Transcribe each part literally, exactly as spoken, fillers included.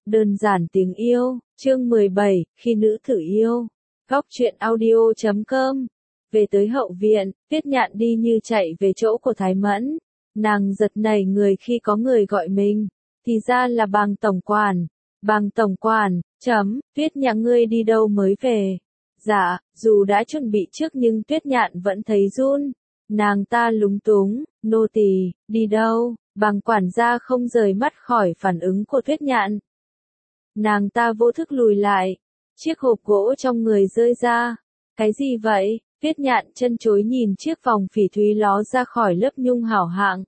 Đơn giản tiếng yêu, chương mười bảy, khi nữ thử yêu. Góc truyện audio chấm com. Về tới hậu viện, Tuyết Nhạn đi như chạy về chỗ của Thái Mẫn. Nàng giật nảy người khi có người gọi mình. Thì ra là Bàng tổng quản. Bàng tổng quản, chấm, Tuyết Nhạn ngươi đi đâu mới về? Dạ, dù đã chuẩn bị trước nhưng Tuyết Nhạn vẫn thấy run. Nàng ta lúng túng, nô tỳ, đi đâu? Bàng quản gia không rời mắt khỏi phản ứng của Tuyết Nhạn. Nàng ta vô thức lùi lại. Chiếc hộp gỗ trong người rơi ra. Cái gì vậy? Tuyết Nhạn chân chối nhìn chiếc vòng phỉ thúy ló ra khỏi lớp nhung hảo hạng.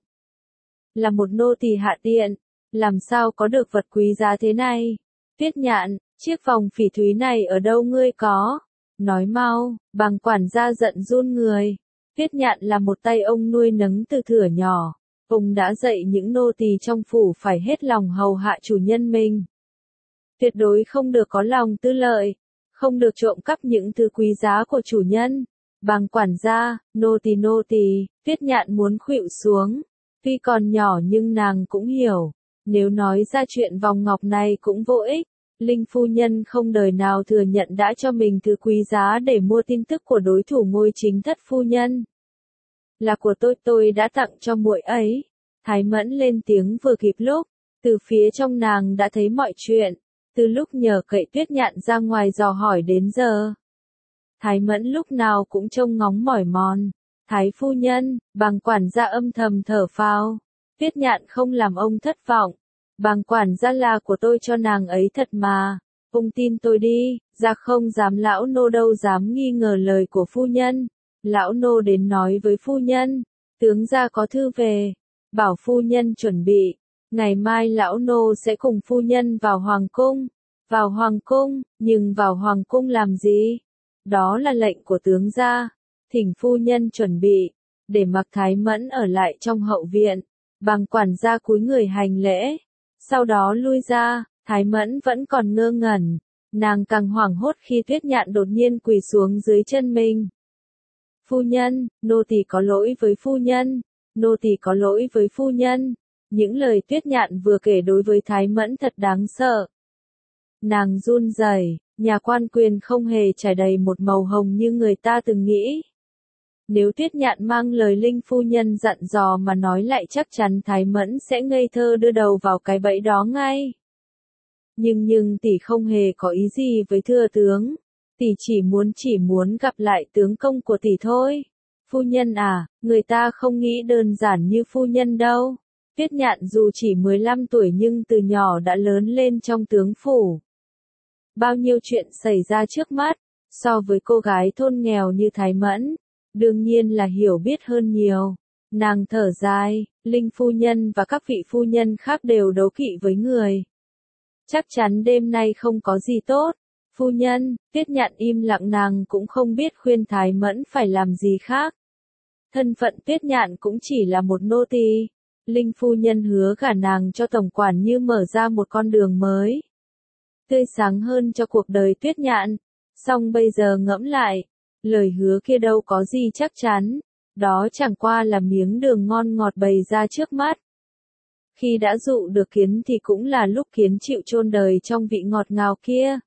Là một nô tỳ hạ tiện. Làm sao có được vật quý giá thế này? Tuyết Nhạn, chiếc vòng phỉ thúy này ở đâu ngươi có? Nói mau, Bàng quản gia giận run người. Tuyết Nhạn là một tay ông nuôi nấng từ thuở nhỏ. Ông đã dạy những nô tỳ trong phủ phải hết lòng hầu hạ chủ nhân mình. Tuyệt đối không được có lòng tư lợi, không được trộm cắp những thứ quý giá của chủ nhân. Bàng quản gia, nô tỳ nô tỳ, Tuyết Nhạn muốn khuỵu xuống. Tuy còn nhỏ nhưng nàng cũng hiểu, nếu nói ra chuyện vòng ngọc này cũng vô ích. Linh phu nhân không đời nào thừa nhận đã cho mình thứ quý giá để mua tin tức của đối thủ ngôi chính thất phu nhân. Là của tôi, tôi đã tặng cho muội ấy. Thái Mẫn lên tiếng vừa kịp lúc, từ phía trong nàng đã thấy mọi chuyện, từ lúc nhờ cậy Tuyết Nhạn ra ngoài dò hỏi đến giờ. Thái Mẫn lúc nào cũng trông ngóng mỏi mòn. Thái phu nhân, Bàng quản gia âm thầm thở phào. Tuyết Nhạn không làm ông thất vọng. Bàng quản gia là của tôi cho nàng ấy thật mà. Ông tin tôi đi, ra không dám lão nô đâu dám nghi ngờ lời của phu nhân. Lão nô đến nói với phu nhân, tướng gia có thư về, bảo phu nhân chuẩn bị, ngày mai lão nô sẽ cùng phu nhân vào hoàng cung. Vào hoàng cung, nhưng vào hoàng cung làm gì? Đó là lệnh của tướng gia, thỉnh phu nhân chuẩn bị, để mặc Thái Mẫn ở lại trong hậu viện. Bàng quản gia cúi người hành lễ, sau đó lui ra. Thái Mẫn vẫn còn ngơ ngẩn, nàng càng hoảng hốt khi Tuyết Nhạn đột nhiên quỳ xuống dưới chân mình. Phu nhân, nô tỳ có lỗi với phu nhân, nô tỳ có lỗi với phu nhân. Những lời Tuyết Nhạn vừa kể đối với Thái Mẫn thật đáng sợ. Nàng run rẩy, nhà quan quyền không hề trải đầy một màu hồng như người ta từng nghĩ. Nếu Tuyết Nhạn mang lời Linh phu nhân dặn dò mà nói lại chắc chắn Thái Mẫn sẽ ngây thơ đưa đầu vào cái bẫy đó ngay. Nhưng nhưng tỷ không hề có ý gì với thưa tướng. Tỷ chỉ muốn chỉ muốn gặp lại tướng công của tỷ thôi. Phu nhân à, người ta không nghĩ đơn giản như phu nhân đâu. Tuyết Nhạn dù chỉ mười lăm tuổi nhưng từ nhỏ đã lớn lên trong tướng phủ. Bao nhiêu chuyện xảy ra trước mắt, so với cô gái thôn nghèo như Thái Mẫn, đương nhiên là hiểu biết hơn nhiều. Nàng thở dài, Linh phu nhân và các vị phu nhân khác đều đấu kỵ với người. Chắc chắn đêm nay không có gì tốt. Phu nhân, Tuyết Nhạn im lặng, nàng cũng không biết khuyên Thái Mẫn phải làm gì khác. Thân phận Tuyết Nhạn cũng chỉ là một nô tỳ. Linh phu nhân hứa gả nàng cho tổng quản như mở ra một con đường mới, tươi sáng hơn cho cuộc đời Tuyết Nhạn. Song bây giờ ngẫm lại, lời hứa kia đâu có gì chắc chắn, đó chẳng qua là miếng đường ngon ngọt bày ra trước mắt. Khi đã dụ được kiến thì cũng là lúc kiến chịu chôn đời trong vị ngọt ngào kia.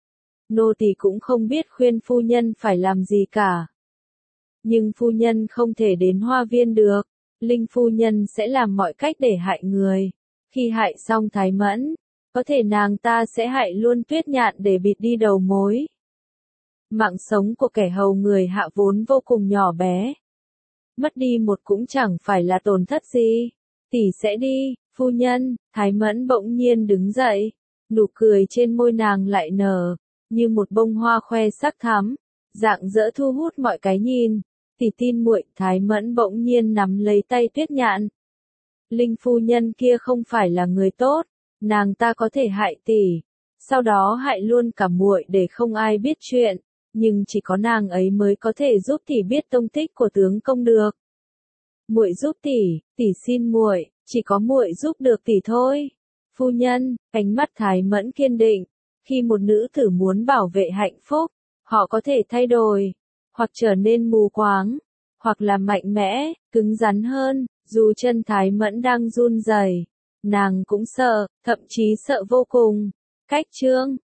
Nô tỳ cũng không biết khuyên phu nhân phải làm gì cả. Nhưng phu nhân không thể đến hoa viên được, Linh phu nhân sẽ làm mọi cách để hại người. Khi hại xong Thái Mẫn, có thể nàng ta sẽ hại luôn Tuyết Nhạn để bịt đi đầu mối. Mạng sống của kẻ hầu người hạ vốn vô cùng nhỏ bé. Mất đi một cũng chẳng phải là tổn thất gì. Tỷ sẽ đi, phu nhân. Thái Mẫn bỗng nhiên đứng dậy, nụ cười trên môi nàng lại nở, như một bông hoa khoe sắc thắm, rạng rỡ thu hút mọi cái nhìn. Tỷ tin muội. Thái Mẫn bỗng nhiên nắm lấy tay Tuyết Nhạn. Linh phu nhân kia không phải là người tốt, nàng ta có thể hại tỷ, sau đó hại luôn cả muội để không ai biết chuyện, nhưng chỉ có nàng ấy mới có thể giúp tỷ biết tông tích của tướng công được. Muội giúp tỷ, tỷ xin muội, chỉ có muội giúp được tỷ thôi. Phu nhân, ánh mắt Thái Mẫn kiên định, khi một nữ tử muốn bảo vệ hạnh phúc, họ có thể thay đổi, hoặc trở nên mù quáng, hoặc là mạnh mẽ, cứng rắn hơn. Dù chân Thái Mẫn đang run rẩy, nàng cũng sợ, thậm chí sợ vô cùng. Cách chương